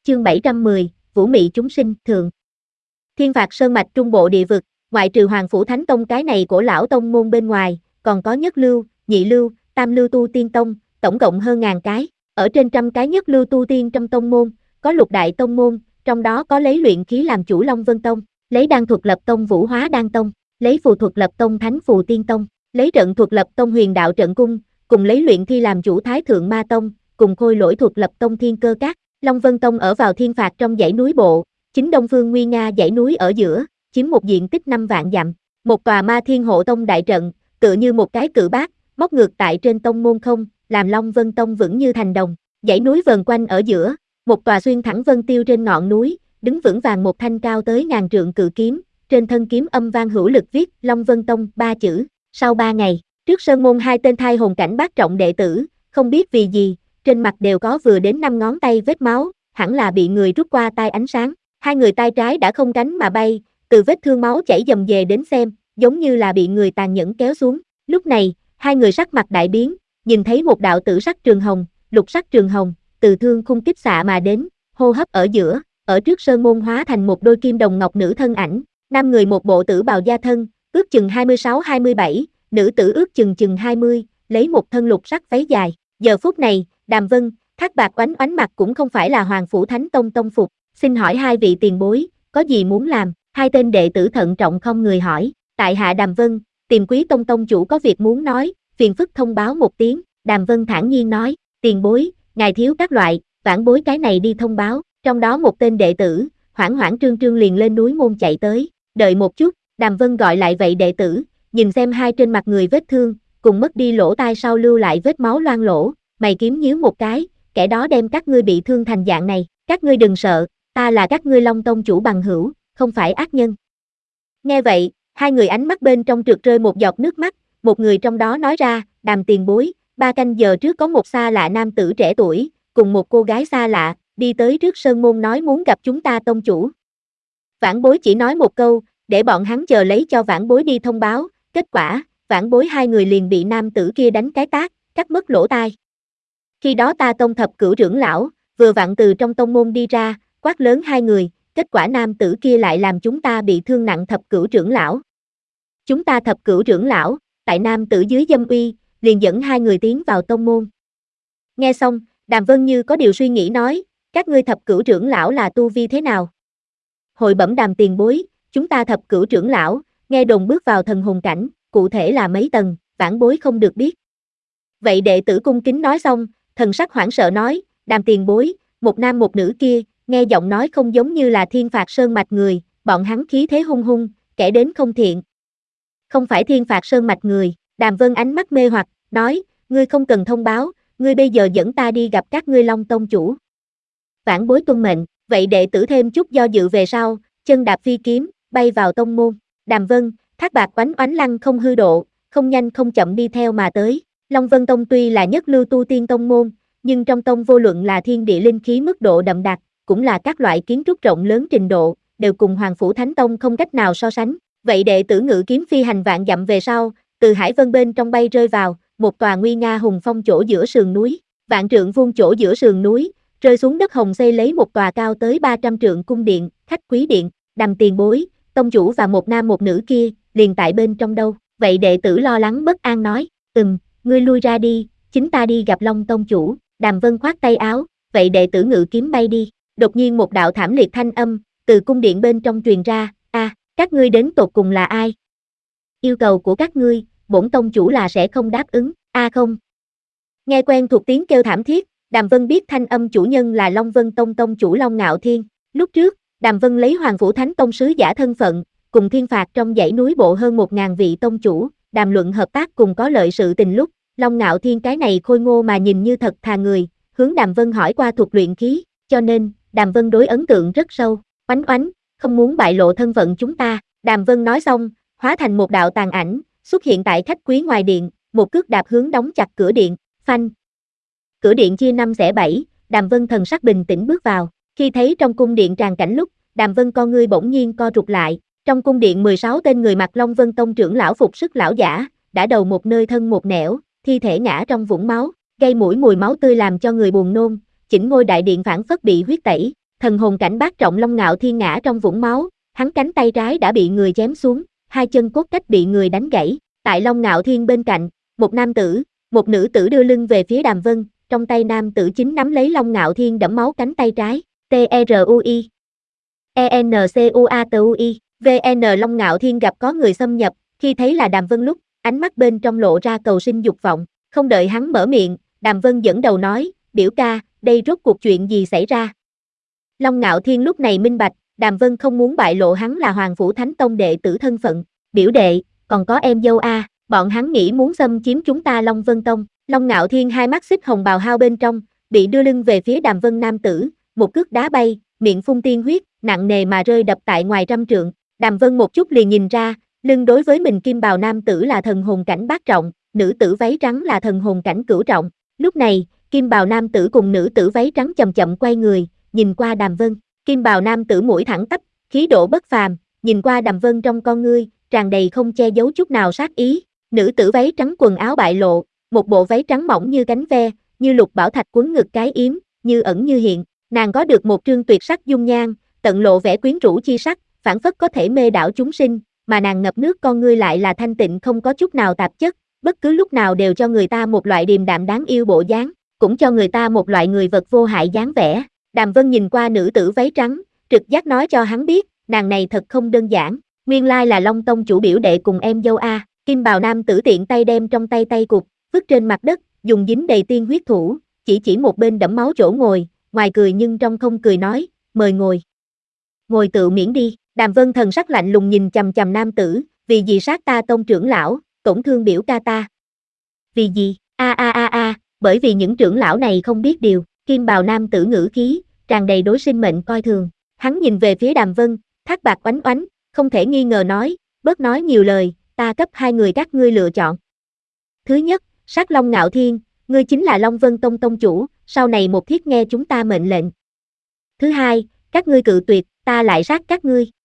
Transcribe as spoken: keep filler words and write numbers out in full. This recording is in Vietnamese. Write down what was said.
chương bảy trăm mười, Vũ Mị chúng sinh, thượng. Thiên Phạt Sơn mạch trung bộ địa vực, ngoại trừ Hoàng Phủ Thánh Tông cái này của lão tông môn bên ngoài, còn có nhất lưu, nhị lưu, tam lưu tu tiên tông, tổng cộng hơn ngàn cái. Ở trên trăm cái nhất lưu tu tiên trong tông môn, có lục đại tông môn, trong đó có lấy luyện khí làm chủ Long Vân Tông, lấy đan thuật lập tông Vũ Hóa Đan Tông, lấy phù thuật lập tông Thánh Phù Tiên Tông, lấy trận thuật lập tông Huyền Đạo Trận Cung, cùng lấy luyện thi làm chủ Thái Thượng Ma Tông, cùng khôi lỗi thuật lập tông Thiên Cơ Các. Long Vân Tông ở vào thiên phạt trong dãy núi bộ, chính đông phương nguy nga dãy núi ở giữa, chiếm một diện tích năm vạn dặm. Một tòa Ma Thiên Hộ Tông đại trận, tựa như một cái cự bát, móc ngược tại trên tông môn không, làm Long Vân Tông vững như thành đồng. Dãy núi vần quanh ở giữa, một tòa xuyên thẳng vân tiêu trên ngọn núi, đứng vững vàng một thanh cao tới ngàn trượng cự kiếm, trên thân kiếm âm vang hữu lực viết Long Vân Tông ba chữ. Sau ba ngày, trước sơn môn hai tên thai hồn cảnh bát trọng đệ tử, không biết vì gì, trên mặt đều có vừa đến năm ngón tay vết máu, hẳn là bị người rút qua tai ánh sáng. Hai người tay trái đã không cánh mà bay, từ vết thương máu chảy dầm về đến xem, giống như là bị người tàn nhẫn kéo xuống. Lúc này, hai người sắc mặt đại biến, nhìn thấy một đạo tử sắc trường hồng, lục sắc trường hồng, từ thương khung kích xạ mà đến, hô hấp ở giữa, ở trước sơn môn hóa thành một đôi kim đồng ngọc nữ thân ảnh, nam người một bộ tử bào da thân, ước chừng hai mươi sáu hai mươi bảy, nữ tử ước chừng chừng hai mươi, lấy một thân lục sắc váy dài. Giờ phút này, Đàm Vân, Thác Bạt Oánh Oánh mặt cũng không phải là Hoàng Phủ Thánh Tông tông phục, xin hỏi hai vị tiền bối, có gì muốn làm? Hai tên đệ tử thận trọng không người hỏi, tại hạ Đàm Vân, tìm Quý Tông tông chủ có việc muốn nói, phiền phức thông báo một tiếng. Đàm Vân thản nhiên nói, tiền bối, ngài thiếu các loại, vãn bối cái này đi thông báo. Trong đó một tên đệ tử, hoảng hoảng trương trương liền lên núi môn chạy tới, đợi một chút, Đàm Vân gọi lại vậy đệ tử, nhìn xem hai trên mặt người vết thương, cùng mất đi lỗ tai sau lưu lại vết máu loang lỗ, mày kiếm nhíu một cái, kẻ đó đem các ngươi bị thương thành dạng này, các ngươi đừng sợ, ta là các ngươi Long Tông chủ bằng hữu, không phải ác nhân. Nghe vậy, hai người ánh mắt bên trong trượt rơi một giọt nước mắt, một người trong đó nói ra, Đàm tiền bối, ba canh giờ trước có một xa lạ nam tử trẻ tuổi, cùng một cô gái xa lạ, đi tới trước sơn môn nói muốn gặp chúng ta tông chủ. Vãn bối chỉ nói một câu, để bọn hắn chờ lấy cho vãn bối đi thông báo, kết quả, vãn bối hai người liền bị nam tử kia đánh cái tát, cắt mất lỗ tai. Khi đó ta tông thập cửu trưởng lão, vừa vặn từ trong tông môn đi ra, quát lớn hai người, kết quả nam tử kia lại làm chúng ta bị thương nặng thập cửu trưởng lão. Chúng ta thập cửu trưởng lão, tại nam tử dưới dâm uy, liền dẫn hai người tiến vào tông môn. Nghe xong, Đàm Vân như có điều suy nghĩ nói, các ngươi thập cửu trưởng lão là tu vi thế nào? Hội bẩm Đàm tiền bối, chúng ta thập cửu trưởng lão, nghe đồn bước vào thần hồn cảnh, cụ thể là mấy tầng, vãn bối không được biết. Vậy đệ tử cung kính nói xong, thần sắc hoảng sợ nói, Đàm tiền bối, một nam một nữ kia, nghe giọng nói không giống như là Thiên Phạt Sơn mạch người, bọn hắn khí thế hung hung, kẻ đến không thiện. Không phải Thiên Phạt Sơn mạch người, Đàm Vân ánh mắt mê hoặc, nói, ngươi không cần thông báo, ngươi bây giờ dẫn ta đi gặp các ngươi Long Tông chủ. Vãn bối tuân mệnh, vậy đệ tử thêm chút do dự về sau, chân đạp phi kiếm, bay vào tông môn. Đàm Vân, Thác Bạt Oánh Oánh lăng không hư độ, không nhanh không chậm đi theo mà tới. Long Vân Tông tuy là nhất lưu tu tiên tông môn, nhưng trong tông vô luận là thiên địa linh khí mức độ đậm đặc, cũng là các loại kiến trúc rộng lớn trình độ, đều cùng Hoàng Phủ Thánh Tông không cách nào so sánh. Vậy đệ tử ngự kiếm phi hành vạn dặm về sau, từ hải vân bên trong bay rơi vào một tòa nguy nga hùng phong chỗ giữa sườn núi, vạn trượng vuông chỗ giữa sườn núi, rơi xuống đất hồng xây lấy một tòa cao tới ba trăm trượng cung điện, khách quý điện. Đàm tiền bối, tông chủ và một nam một nữ kia, liền tại bên trong đâu? Vậy đệ tử lo lắng bất an nói, ừm, ngươi lui ra đi, chính ta đi gặp Long Tông chủ. Đàm Vân khoát tay áo, vậy đệ tử ngự kiếm bay đi. Đột nhiên một đạo thảm liệt thanh âm, từ cung điện bên trong truyền ra, a, à, các ngươi đến tột cùng là ai? Yêu cầu của các ngươi, bổn tông chủ là sẽ không đáp ứng, a à không. Nghe quen thuộc tiếng kêu thảm thiết, Đàm Vân biết thanh âm chủ nhân là Long Vân Tông tông chủ Long Ngạo Thiên. Lúc trước, Đàm Vân lấy Hoàng Phủ Thánh Tông sứ giả thân phận, cùng thiên phạt trong dãy núi bộ hơn một ngàn vị tông chủ, đàm luận hợp tác cùng có lợi sự tình lúc, Long Ngạo Thiên cái này khôi ngô mà nhìn như thật thà người, hướng Đàm Vân hỏi qua thuật luyện khí, cho nên, Đàm Vân đối ấn tượng rất sâu. Oánh oánh, không muốn bại lộ thân phận chúng ta. Đàm Vân nói xong, hóa thành một đạo tàn ảnh, xuất hiện tại khách quý ngoài điện, một cước đạp hướng đóng chặt cửa điện, phanh. Cửa điện chia năm xẻ bảy, Đàm Vân thần sắc bình tĩnh bước vào, khi thấy trong cung điện tràn cảnh lúc, Đàm Vân con ngươi bỗng nhiên co rụt lại, trong cung điện mười sáu tên người mặc Long Vân Tông trưởng lão phục sức lão giả, đã đầu một nơi thân một nẻo, thi thể ngã trong vũng máu, gây mũi mùi máu tươi làm cho người buồn nôn, chỉnh ngôi đại điện phảng phất bị huyết tẩy. Thần hồn cảnh bát trọng Long Ngạo Thiên ngã trong vũng máu, hắn cánh tay trái đã bị người chém xuống, hai chân cốt cách bị người đánh gãy. Tại Long Ngạo Thiên bên cạnh, một nam tử, một nữ tử đưa lưng về phía Đàm Vân, trong tay nam tử chính nắm lấy Long Ngạo Thiên đẫm máu cánh tay trái. T R U I E N C U A T U I V N Long Ngạo Thiên gặp có người xâm nhập, khi thấy là Đàm Vân lúc, ánh mắt bên trong lộ ra cầu sinh dục vọng, không đợi hắn mở miệng, Đàm Vân dẫn đầu nói, biểu ca, đây rốt cuộc chuyện gì xảy ra? Long Ngạo Thiên lúc này minh bạch, Đàm Vân không muốn bại lộ hắn là Hoàng Phủ Thánh Tông đệ tử thân phận, biểu đệ, còn có em dâu a, bọn hắn nghĩ muốn xâm chiếm chúng ta Long Vân Tông. Long Ngạo Thiên hai mắt xích hồng bào hao bên trong, bị đưa lưng về phía Đàm Vân nam tử, một cước đá bay, miệng phun tiên huyết, nặng nề mà rơi đập tại ngoài trăm trượng. Đàm Vân một chút liền nhìn ra, lưng đối với mình kim bào nam tử là thần hồn cảnh bát trọng, nữ tử váy trắng là thần hồn cảnh cửu trọng. Lúc này, kim bào nam tử cùng nữ tử váy trắng chậm chậm quay người, nhìn qua Đàm Vân. Kim bào nam tử mũi thẳng tắp, khí độ bất phàm, nhìn qua Đàm Vân trong con ngươi, tràn đầy không che giấu chút nào sát ý. Nữ tử váy trắng quần áo bại lộ, một bộ váy trắng mỏng như cánh ve, như lục bảo thạch quấn ngực cái yếm, như ẩn như hiện. Nàng có được một trương tuyệt sắc dung nhan, tận lộ vẻ quyến rũ chi sắc, phảng phất có thể mê đảo chúng sinh, mà nàng ngập nước con ngươi lại là thanh tịnh không có chút nào tạp chất, bất cứ lúc nào đều cho người ta một loại điềm đạm đáng yêu bộ dáng, cũng cho người ta một loại người vật vô hại dáng vẻ. Đàm Vân nhìn qua nữ tử váy trắng, trực giác nói cho hắn biết, nàng này thật không đơn giản, nguyên lai là Long Tông chủ biểu đệ cùng em dâu a. Kim bào nam tử tiện tay đem trong tay tay cục, vứt trên mặt đất, dùng dính đầy tiên huyết thủ, chỉ chỉ một bên đẫm máu chỗ ngồi, ngoài cười nhưng trong không cười nói, mời ngồi. Ngồi tự miễn đi. Đàm Vân thần sắc lạnh lùng nhìn chằm chằm nam tử, vì gì sát ta tông trưởng lão, tổn thương biểu ca ta. Vì gì, a a a a, bởi vì những trưởng lão này không biết điều. Kim bào nam tử ngữ khí, tràn đầy đối sinh mệnh coi thường. Hắn nhìn về phía Đàm Vân, thác bạc oánh oánh, không thể nghi ngờ nói, bớt nói nhiều lời, ta cấp hai người các ngươi lựa chọn. Thứ nhất, sát Long Ngạo Thiên, ngươi chính là Long Vân Tông tông chủ, sau này một thiết nghe chúng ta mệnh lệnh. Thứ hai, các ngươi cự tuyệt, ta lại sát các ngươi.